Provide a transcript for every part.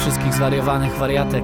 wszystkich zwariowanych wariatek,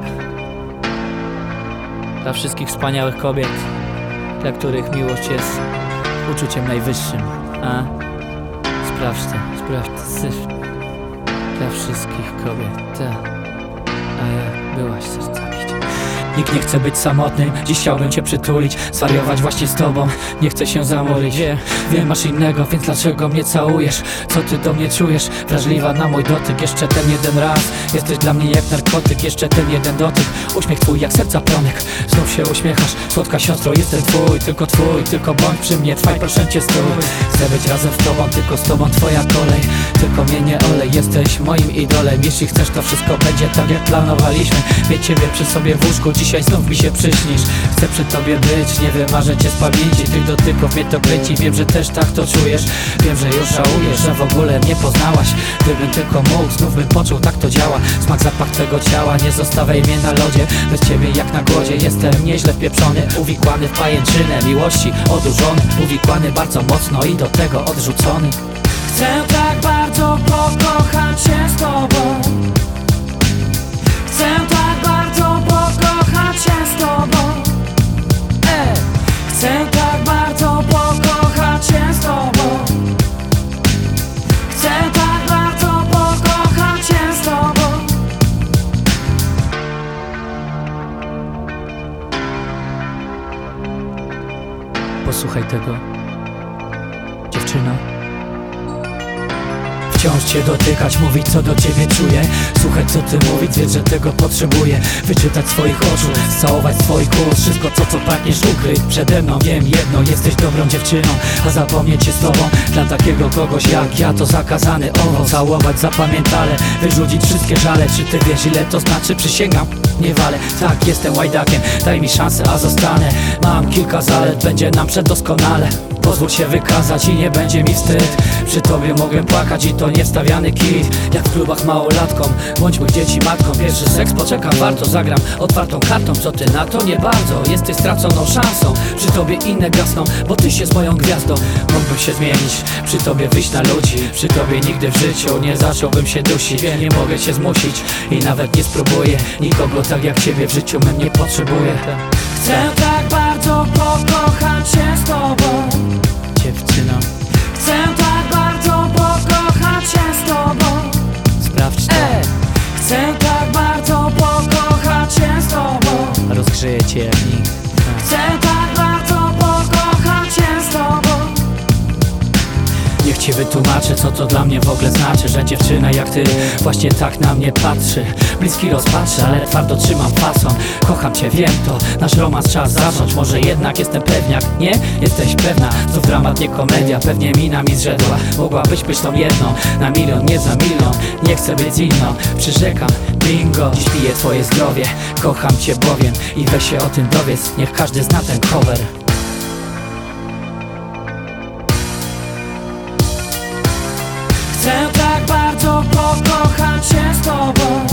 dla wszystkich wspaniałych kobiet, dla których miłość jest uczuciem najwyższym. A? Sprawdź to, dla wszystkich kobiet, tak. A jak byłaś serca bić. Nikt nie chce być samotny, dziś chciałbym cię przytulić, zwariować właśnie z tobą, nie chcę się zamolić. Wiem, masz innego, więc dlaczego mnie całujesz? Co ty do mnie czujesz? Wrażliwa na mój dotyk. Jeszcze ten jeden raz, jesteś dla mnie jak narkotyk. Jeszcze ten jeden dotyk, uśmiech twój jak serca promyk. Znów się uśmiechasz, słodka siostro, jestem twój, tylko bądź przy mnie, trwaj, proszę cię, stój. Chcę być razem z tobą, tylko z tobą twoja kolej. Tylko mnie nie olej, jesteś moim idolem. Jeśli chcesz, to wszystko będzie tak jak planowaliśmy. Mieć ciebie przy sobie w łóżku, dzisiaj znów mi się przyśnisz. Chcę przy tobie być, nie wymarzę cię z pamięci. Tych dotyków mnie to kręci, wiem, że też tak to czujesz. Wiem, że już żałujesz, że w ogóle mnie poznałaś. Gdybym tylko mógł, znów bym poczuł, tak to działa. Smak, zapach twego ciała, nie zostawiaj mnie na lodzie. Bez ciebie jak na głodzie, jestem nieźle wpieprzony. Uwikłany w pajęczynę miłości, odurzony. Uwikłany bardzo mocno i do tego odrzucony. Chcę tak bardzo pokochać się z tobą. Chcę tak bardzo pokochać się z tobą. Chcę tak bardzo pokochać się z tobą. Chcę tak bardzo pokochać się z tobą. Posłuchaj tego, dziewczyno. Wciąż cię dotykać, mówić co do ciebie czuję. Słuchać co ty mówisz, wiedz, że tego potrzebuję. Wyczytać swoich oczu, całować swoich ust. Wszystko co pragniesz ukryć przede mną. Wiem jedno, jesteś dobrą dziewczyną, a zapomnieć się z tobą dla takiego kogoś jak ja to zakazany owoc. Całować zapamiętale, wyrzucić wszystkie żale. Czy ty wiesz ile to znaczy? Przysięgam, nie walę. Tak, jestem łajdakiem, daj mi szansę, a zostanę. Mam kilka zalet, będzie nam przedoskonale. Pozwól się wykazać i nie będzie mi wstyd. Przy tobie mogę płakać i to nie wstawiany kit. Jak w klubach małolatkom, bądźmy dzieci matką. Pierwszy seks poczekam, warto, zagram otwartą kartą. Co ty na to? Nie bardzo, jesteś straconą szansą. Przy tobie inne gasną, bo ty się z moją gwiazdą. Mógłbym się zmienić, przy tobie wyjść na ludzi. Przy tobie nigdy w życiu nie zacząłbym się dusić. Nie mogę się zmusić i nawet nie spróbuję nikogo tak jak ciebie w życiu mnie nie potrzebuję. Chcę tak bardzo pokochać się z tobą. Dziewczyno, chcę tak bardzo pokochać się z tobą. sprawdź to. Chcę tak bardzo pokochać się z tobą. Rozgrzeję cię jak nikt. Chcę tak bardzo pokochać się z tobą. Niech ci wytłumaczę, co to dla mnie w ogóle znaczy. Że dziewczyna jak ty właśnie tak na mnie patrzy. Bliski rozpatrzę, ale twardo trzymam fason. Kocham cię, wiem to, nasz romans czas zacząć. Może jednak jestem pewniak, nie? Jesteś pewna? Znów dramat, nie komedia, pewnie mina mi zrzedła. Mogłabyś być tą jedną, na milion, nie za milion. Nie chcę być inną, przyrzekam, bingo. Dziś piję twoje zdrowie, kocham cię bowiem. I weź się o tym dowiedz, niech każdy zna ten cover. Chcę tak bardzo pokochać się z tobą.